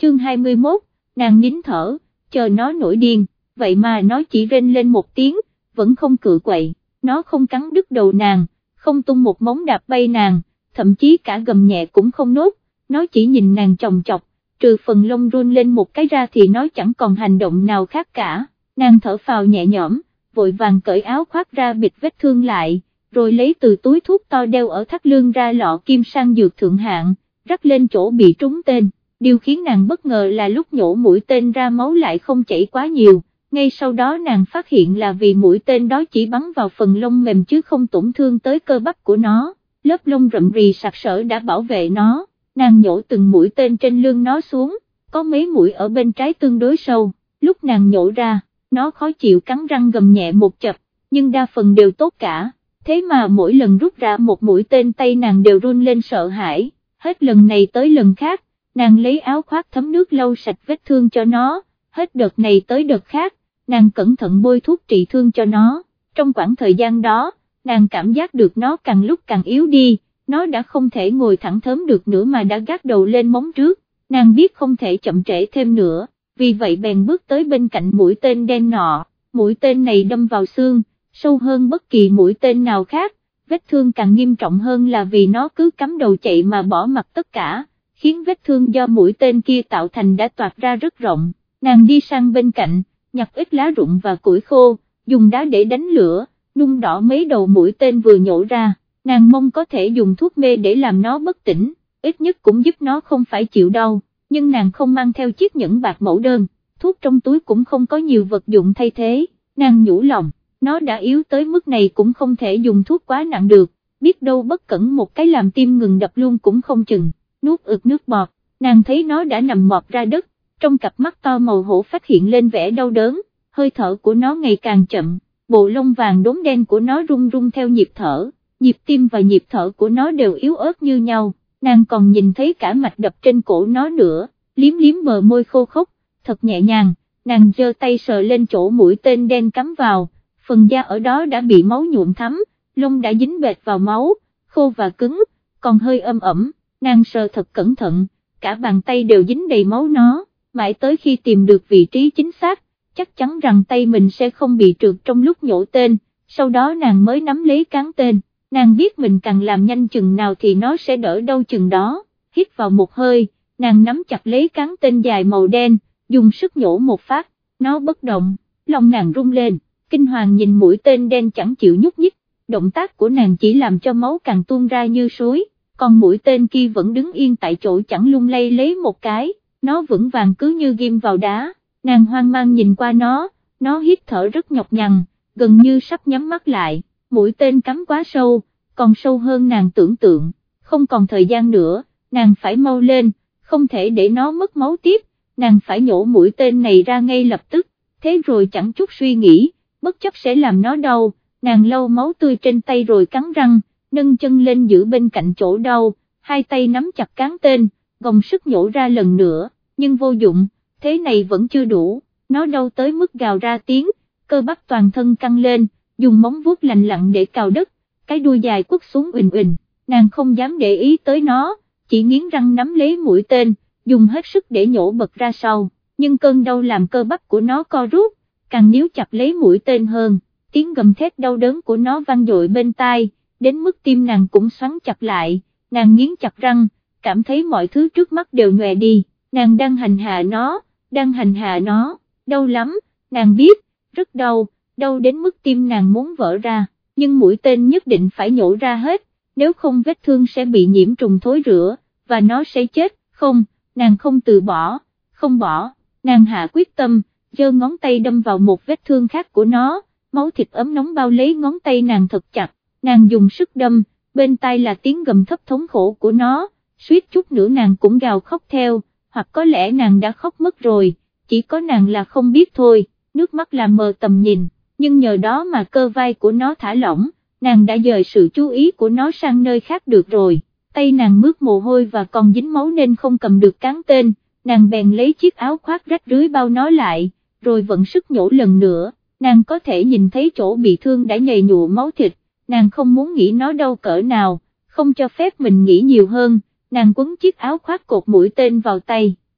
Chương 21, nàng nín thở, chờ nó nổi điên, vậy mà nó chỉ rên lên một tiếng, vẫn không cự quậy, nó không cắn đứt đầu nàng, không tung một móng đạp bay nàng, thậm chí cả gầm nhẹ cũng không nốt, nó chỉ nhìn nàng chòng chọc, trừ phần lông run lên một cái ra thì nó chẳng còn hành động nào khác cả. Nàng thở phào nhẹ nhõm, vội vàng cởi áo khoác ra bịt vết thương lại, rồi lấy từ túi thuốc to đeo ở thắt lưng ra lọ kim sang dược thượng hạng, rắc lên chỗ bị trúng tên. Điều khiến nàng bất ngờ là lúc nhổ mũi tên ra máu lại không chảy quá nhiều, ngay sau đó nàng phát hiện là vì mũi tên đó chỉ bắn vào phần lông mềm chứ không tổn thương tới cơ bắp của nó, lớp lông rậm rì sặc sỡ đã bảo vệ nó. Nàng nhổ từng mũi tên trên lưng nó xuống, có mấy mũi ở bên trái tương đối sâu, lúc nàng nhổ ra, nó khó chịu cắn răng gầm nhẹ một chập, nhưng đa phần đều tốt cả, thế mà mỗi lần rút ra một mũi tên tay nàng đều run lên sợ hãi, hết lần này tới lần khác, nàng lấy áo khoác thấm nước lau sạch vết thương cho nó, hết đợt này tới đợt khác, nàng cẩn thận bôi thuốc trị thương cho nó, trong khoảng thời gian đó, nàng cảm giác được nó càng lúc càng yếu đi. Nó đã không thể ngồi thẳng thớm được nữa mà đã gác đầu lên móng trước, nàng biết không thể chậm trễ thêm nữa, vì vậy bèn bước tới bên cạnh mũi tên đen nọ, mũi tên này đâm vào xương, sâu hơn bất kỳ mũi tên nào khác, vết thương càng nghiêm trọng hơn là vì nó cứ cắm đầu chạy mà bỏ mặc tất cả, khiến vết thương do mũi tên kia tạo thành đã toạc ra rất rộng. Nàng đi sang bên cạnh, nhặt ít lá rụng và củi khô, dùng đá để đánh lửa, nung đỏ mấy đầu mũi tên vừa nhổ ra. Nàng mong có thể dùng thuốc mê để làm nó bất tỉnh, ít nhất cũng giúp nó không phải chịu đau, nhưng nàng không mang theo chiếc nhẫn bạc mẫu đơn, thuốc trong túi cũng không có nhiều vật dụng thay thế, nàng nhủ lòng, nó đã yếu tới mức này cũng không thể dùng thuốc quá nặng được, biết đâu bất cẩn một cái làm tim ngừng đập luôn cũng không chừng, nuốt ực nước bọt, nàng thấy nó đã nằm mọt ra đất, trong cặp mắt to màu hổ phát hiện lên vẻ đau đớn, hơi thở của nó ngày càng chậm, bộ lông vàng đốm đen của nó rung rung theo nhịp thở. Nhịp tim và nhịp thở của nó đều yếu ớt như nhau, nàng còn nhìn thấy cả mạch đập trên cổ nó nữa, liếm liếm bờ môi khô khốc, thật nhẹ nhàng, nàng giơ tay sờ lên chỗ mũi tên đen cắm vào, phần da ở đó đã bị máu nhuộm thắm, lông đã dính bệt vào máu, khô và cứng, còn hơi ẩm ẩm, nàng sờ thật cẩn thận, cả bàn tay đều dính đầy máu nó, mãi tới khi tìm được vị trí chính xác, chắc chắn rằng tay mình sẽ không bị trượt trong lúc nhổ tên, sau đó nàng mới nắm lấy cán tên. Nàng biết mình càng làm nhanh chừng nào thì nó sẽ đỡ đau chừng đó, hít vào một hơi, nàng nắm chặt lấy cán tên dài màu đen, dùng sức nhổ một phát, nó bất động, lòng nàng rung lên, kinh hoàng nhìn mũi tên đen chẳng chịu nhúc nhích, động tác của nàng chỉ làm cho máu càng tuôn ra như suối, còn mũi tên kia vẫn đứng yên tại chỗ chẳng lung lay lấy một cái, nó vững vàng cứ như ghim vào đá, nàng hoang mang nhìn qua nó hít thở rất nhọc nhằn, gần như sắp nhắm mắt lại. Mũi tên cắm quá sâu, còn sâu hơn nàng tưởng tượng, không còn thời gian nữa, nàng phải mau lên, không thể để nó mất máu tiếp, nàng phải nhổ mũi tên này ra ngay lập tức, thế rồi chẳng chút suy nghĩ, bất chấp sẽ làm nó đau, nàng lau máu tươi trên tay rồi cắn răng, nâng chân lên giữ bên cạnh chỗ đau, hai tay nắm chặt cán tên, gồng sức nhổ ra lần nữa, nhưng vô dụng, thế này vẫn chưa đủ, nó đau tới mức gào ra tiếng, cơ bắp toàn thân căng lên, dùng móng vuốt lành lặn để cào đất, cái đuôi dài quất xuống uỳnh uỳnh, nàng không dám để ý tới nó, chỉ nghiến răng nắm lấy mũi tên, dùng hết sức để nhổ bật ra sau, nhưng cơn đau làm cơ bắp của nó co rút, càng níu chặt lấy mũi tên hơn, tiếng gầm thét đau đớn của nó vang dội bên tai, đến mức tim nàng cũng xoắn chặt lại, nàng nghiến chặt răng, cảm thấy mọi thứ trước mắt đều nhòe đi, nàng đang hành hạ nó, đau lắm, nàng biết, rất đau. Đau đến mức tim nàng muốn vỡ ra, nhưng mũi tên nhất định phải nhổ ra hết, nếu không vết thương sẽ bị nhiễm trùng thối rữa, và nó sẽ chết, không, nàng không từ bỏ, không bỏ, nàng hạ quyết tâm, giơ ngón tay đâm vào một vết thương khác của nó, máu thịt ấm nóng bao lấy ngón tay nàng thật chặt, nàng dùng sức đâm, bên tai là tiếng gầm thấp thống khổ của nó, suýt chút nữa nàng cũng gào khóc theo, hoặc có lẽ nàng đã khóc mất rồi, chỉ có nàng là không biết thôi, nước mắt làm mờ tầm nhìn. Nhưng nhờ đó mà cơ vai của nó thả lỏng, nàng đã dời sự chú ý của nó sang nơi khác được rồi, tay nàng mướt mồ hôi và còn dính máu nên không cầm được cán tên, nàng bèn lấy chiếc áo khoác rách rưới bao nó lại, rồi vận sức nhổ lần nữa, nàng có thể nhìn thấy chỗ bị thương đã nhầy nhụa máu thịt, nàng không muốn nghĩ nó đau cỡ nào, không cho phép mình nghĩ nhiều hơn, nàng quấn chiếc áo khoác cột mũi tên vào tay,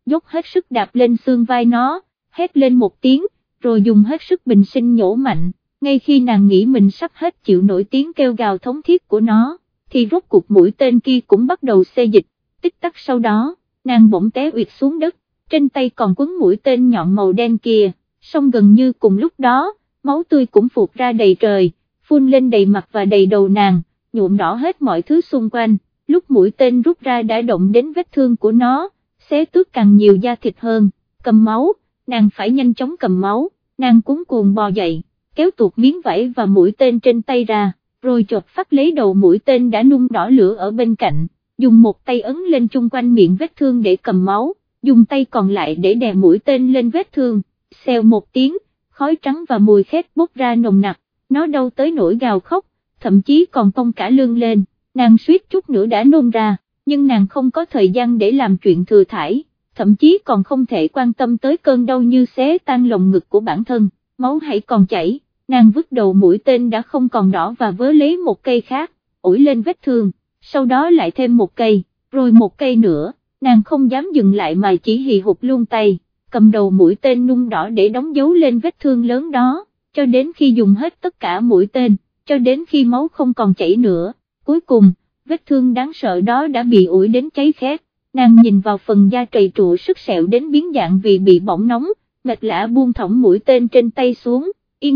dốc hết sức đạp lên xương vai nó, hét lên một tiếng, rồi dùng hết sức bình sinh nhổ mạnh, ngay khi nàng nghĩ mình sắp hết chịu nổi tiếng kêu gào thống thiết của nó, thì rốt cuộc mũi tên kia cũng bắt đầu xê dịch, tích tắc sau đó, nàng bỗng té ụệt xuống đất, trên tay còn quấn mũi tên nhọn màu đen kia, song gần như cùng lúc đó, máu tươi cũng phụt ra đầy trời, phun lên đầy mặt và đầy đầu nàng, nhuộm đỏ hết mọi thứ xung quanh, lúc mũi tên rút ra đã động đến vết thương của nó, xé tước càng nhiều da thịt hơn, cầm máu, nàng phải nhanh chóng cầm máu, nàng cuống cuồng bò dậy, kéo tuột miếng vải và mũi tên trên tay ra, rồi chộp phát lấy đầu mũi tên đã nung đỏ lửa ở bên cạnh, dùng một tay ấn lên chung quanh miệng vết thương để cầm máu, dùng tay còn lại để đè mũi tên lên vết thương, xèo một tiếng, khói trắng và mùi khét bốc ra nồng nặc, nó đau tới nỗi gào khóc, thậm chí còn cong cả lưng lên, nàng suýt chút nữa đã nôn ra, nhưng nàng không có thời gian để làm chuyện thừa thãi, thậm chí còn không thể quan tâm tới cơn đau như xé tan lồng ngực của bản thân, máu hãy còn chảy, nàng vứt đầu mũi tên đã không còn đỏ và vớ lấy một cây khác, ủi lên vết thương, sau đó lại thêm một cây, rồi một cây nữa, nàng không dám dừng lại mà chỉ hì hục luôn tay, cầm đầu mũi tên nung đỏ để đóng dấu lên vết thương lớn đó, cho đến khi dùng hết tất cả mũi tên, cho đến khi máu không còn chảy nữa, cuối cùng, vết thương đáng sợ đó đã bị ủi đến cháy khét, nàng nhìn vào phần da trầy trụa sức sẹo đến biến dạng vì bị bỏng nóng, mệt lả buông thõng mũi tên trên tay xuống,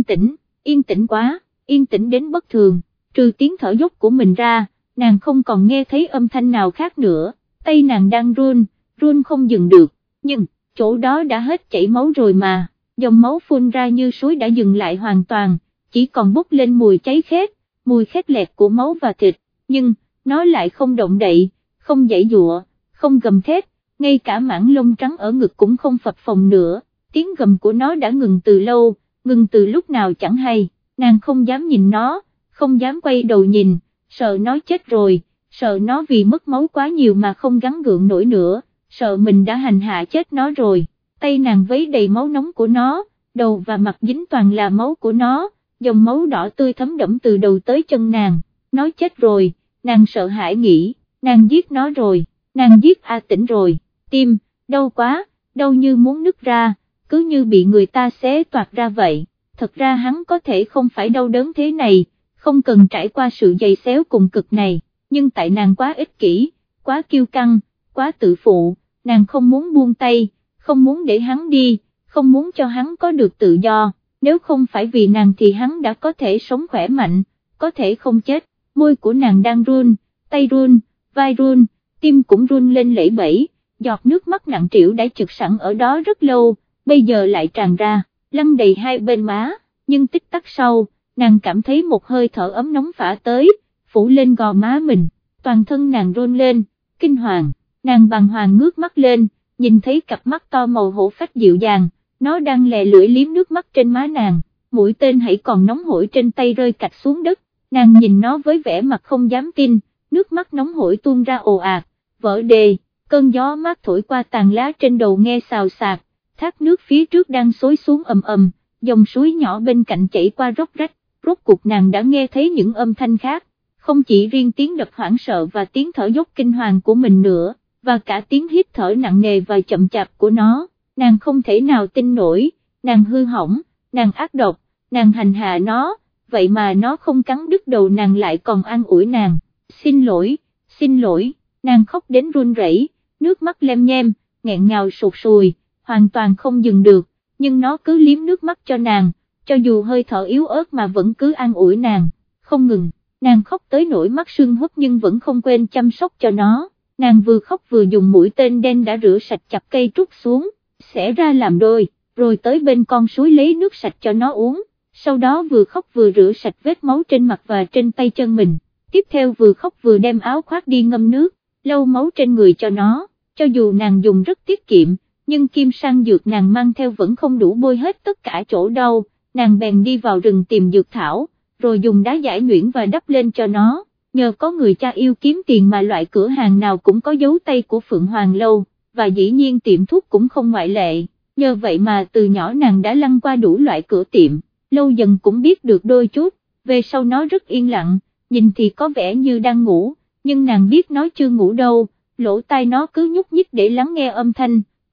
yên tĩnh quá, yên tĩnh đến bất thường, trừ tiếng thở dốc của mình ra, nàng không còn nghe thấy âm thanh nào khác nữa, tay nàng đang run không dừng được, nhưng, chỗ đó đã hết chảy máu rồi mà, dòng máu phun ra như suối đã dừng lại hoàn toàn, chỉ còn bốc lên mùi cháy khét, mùi khét lẹt của máu và thịt, nhưng, nó lại không động đậy, không giãy giụa, không gầm thét, ngay cả mảng lông trắng ở ngực cũng không phập phồng nữa, tiếng gầm của nó đã ngừng từ lâu, ngừng từ lúc nào chẳng hay, nàng không dám nhìn nó, không dám quay đầu nhìn, sợ nó chết rồi, sợ nó vì mất máu quá nhiều mà không gắng gượng nổi nữa, sợ mình đã hành hạ chết nó rồi, tay nàng vấy đầy máu nóng của nó, đầu và mặt dính toàn là máu của nó, dòng máu đỏ tươi thấm đẫm từ đầu tới chân nàng, nó chết rồi, nàng sợ hãi nghĩ, nàng giết nó rồi, nàng giết A Tĩnh rồi, tim, đau quá, đau như muốn nứt ra, cứ như bị người ta xé toạc ra vậy, thật ra hắn có thể không phải đau đớn thế này, không cần trải qua sự giày xéo cùng cực này, nhưng tại nàng quá ích kỷ, quá kiêu căng, quá tự phụ, nàng không muốn buông tay, không muốn để hắn đi, không muốn cho hắn có được tự do, nếu không phải vì nàng thì hắn đã có thể sống khỏe mạnh, có thể không chết, môi của nàng đang run, tay run, vai run, tim cũng run lên lẩy bẩy, giọt nước mắt nặng trĩu đã chực sẵn ở đó rất lâu, bây giờ lại tràn ra, lăn đầy hai bên má, nhưng tích tắc sau, nàng cảm thấy một hơi thở ấm nóng phả tới, phủ lên gò má mình, toàn thân nàng run lên, kinh hoàng, nàng bàng hoàng ngước mắt lên, nhìn thấy cặp mắt to màu hổ phách dịu dàng, nó đang lè lưỡi liếm nước mắt trên má nàng, mũi tên hãy còn nóng hổi trên tay rơi cạch xuống đất, nàng nhìn nó với vẻ mặt không dám tin, nước mắt nóng hổi tuôn ra ồ ạt, vỡ đê, cơn gió mát thổi qua tàn lá trên đầu nghe xào xạc, thác nước phía trước đang xối xuống ầm ầm, dòng suối nhỏ bên cạnh chảy qua róc rách, rốt cuộc nàng đã nghe thấy những âm thanh khác, không chỉ riêng tiếng đập hoảng sợ và tiếng thở dốc kinh hoàng của mình nữa, và cả tiếng hít thở nặng nề và chậm chạp của nó, nàng không thể nào tin nổi, nàng hư hỏng, nàng ác độc, nàng hành hạ nó, vậy mà nó không cắn đứt đầu nàng lại còn an ủi nàng, xin lỗi, nàng khóc đến run rẩy, nước mắt lem nhem, nghẹn ngào sụt sùi, hoàn toàn không dừng được, nhưng nó cứ liếm nước mắt cho nàng, cho dù hơi thở yếu ớt mà vẫn cứ an ủi nàng, không ngừng, nàng khóc tới nỗi mắt sưng húp nhưng vẫn không quên chăm sóc cho nó, nàng vừa khóc vừa dùng mũi tên đen đã rửa sạch chặt cây trút xuống, xẻ ra làm đôi, rồi tới bên con suối lấy nước sạch cho nó uống, sau đó vừa khóc vừa rửa sạch vết máu trên mặt và trên tay chân mình, tiếp theo vừa khóc vừa đem áo khoác đi ngâm nước, lau máu trên người cho nó, cho dù nàng dùng rất tiết kiệm, nhưng kim sang dược nàng mang theo vẫn không đủ bôi hết tất cả chỗ đau, nàng bèn đi vào rừng tìm dược thảo, rồi dùng đá giải nhuyễn và đắp lên cho nó, nhờ có người cha yêu kiếm tiền mà loại cửa hàng nào cũng có dấu tay của Phượng Hoàng Lâu, và dĩ nhiên tiệm thuốc cũng không ngoại lệ, nhờ vậy mà từ nhỏ nàng đã lăn qua đủ loại cửa tiệm, lâu dần cũng biết được đôi chút, về sau nó rất yên lặng, nhìn thì có vẻ như đang ngủ, nhưng nàng biết nó chưa ngủ đâu, lỗ tai nó cứ nhúc nhích để lắng nghe âm thanh,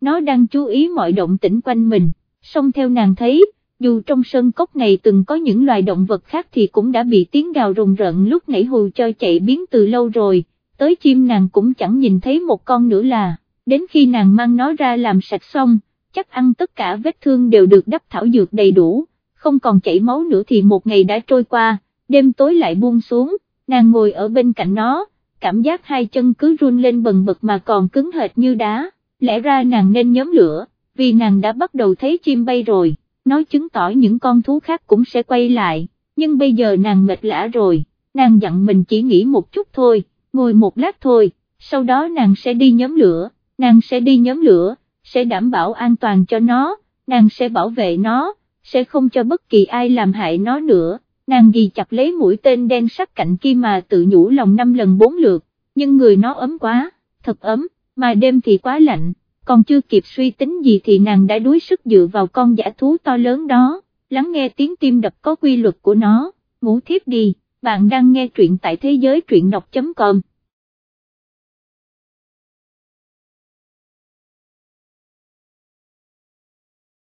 nó đang chú ý mọi động tĩnh quanh mình, song theo nàng thấy, dù trong sơn cốc này từng có những loài động vật khác thì cũng đã bị tiếng gào rùng rợn lúc nãy hù cho chạy biến từ lâu rồi, tới chim nàng cũng chẳng nhìn thấy một con nữa là, đến khi nàng mang nó ra làm sạch xong, chắc ăn tất cả vết thương đều được đắp thảo dược đầy đủ, không còn chảy máu nữa thì một ngày đã trôi qua, đêm tối lại buông xuống, nàng ngồi ở bên cạnh nó, cảm giác hai chân cứ run lên bần bật mà còn cứng hệt như đá, lẽ ra nàng nên nhóm lửa, vì nàng đã bắt đầu thấy chim bay rồi, nó chứng tỏ những con thú khác cũng sẽ quay lại, nhưng bây giờ nàng mệt lả rồi, nàng dặn mình chỉ nghỉ một chút thôi, ngồi một lát thôi, sau đó nàng sẽ đi nhóm lửa, sẽ đảm bảo an toàn cho nó, nàng sẽ bảo vệ nó, sẽ không cho bất kỳ ai làm hại nó nữa, nàng ghi chặt lấy mũi tên đen sắc cạnh kia mà tự nhủ lòng 5 lần 4 lượt, nhưng người nó ấm quá, thật ấm, mà đêm thì quá lạnh, còn chưa kịp suy tính gì thì nàng đã đuối sức dựa vào con dã thú to lớn đó, lắng nghe tiếng tim đập có quy luật của nó, ngủ thiếp đi, bạn đang nghe truyện tại thế giới truyện đọc.com.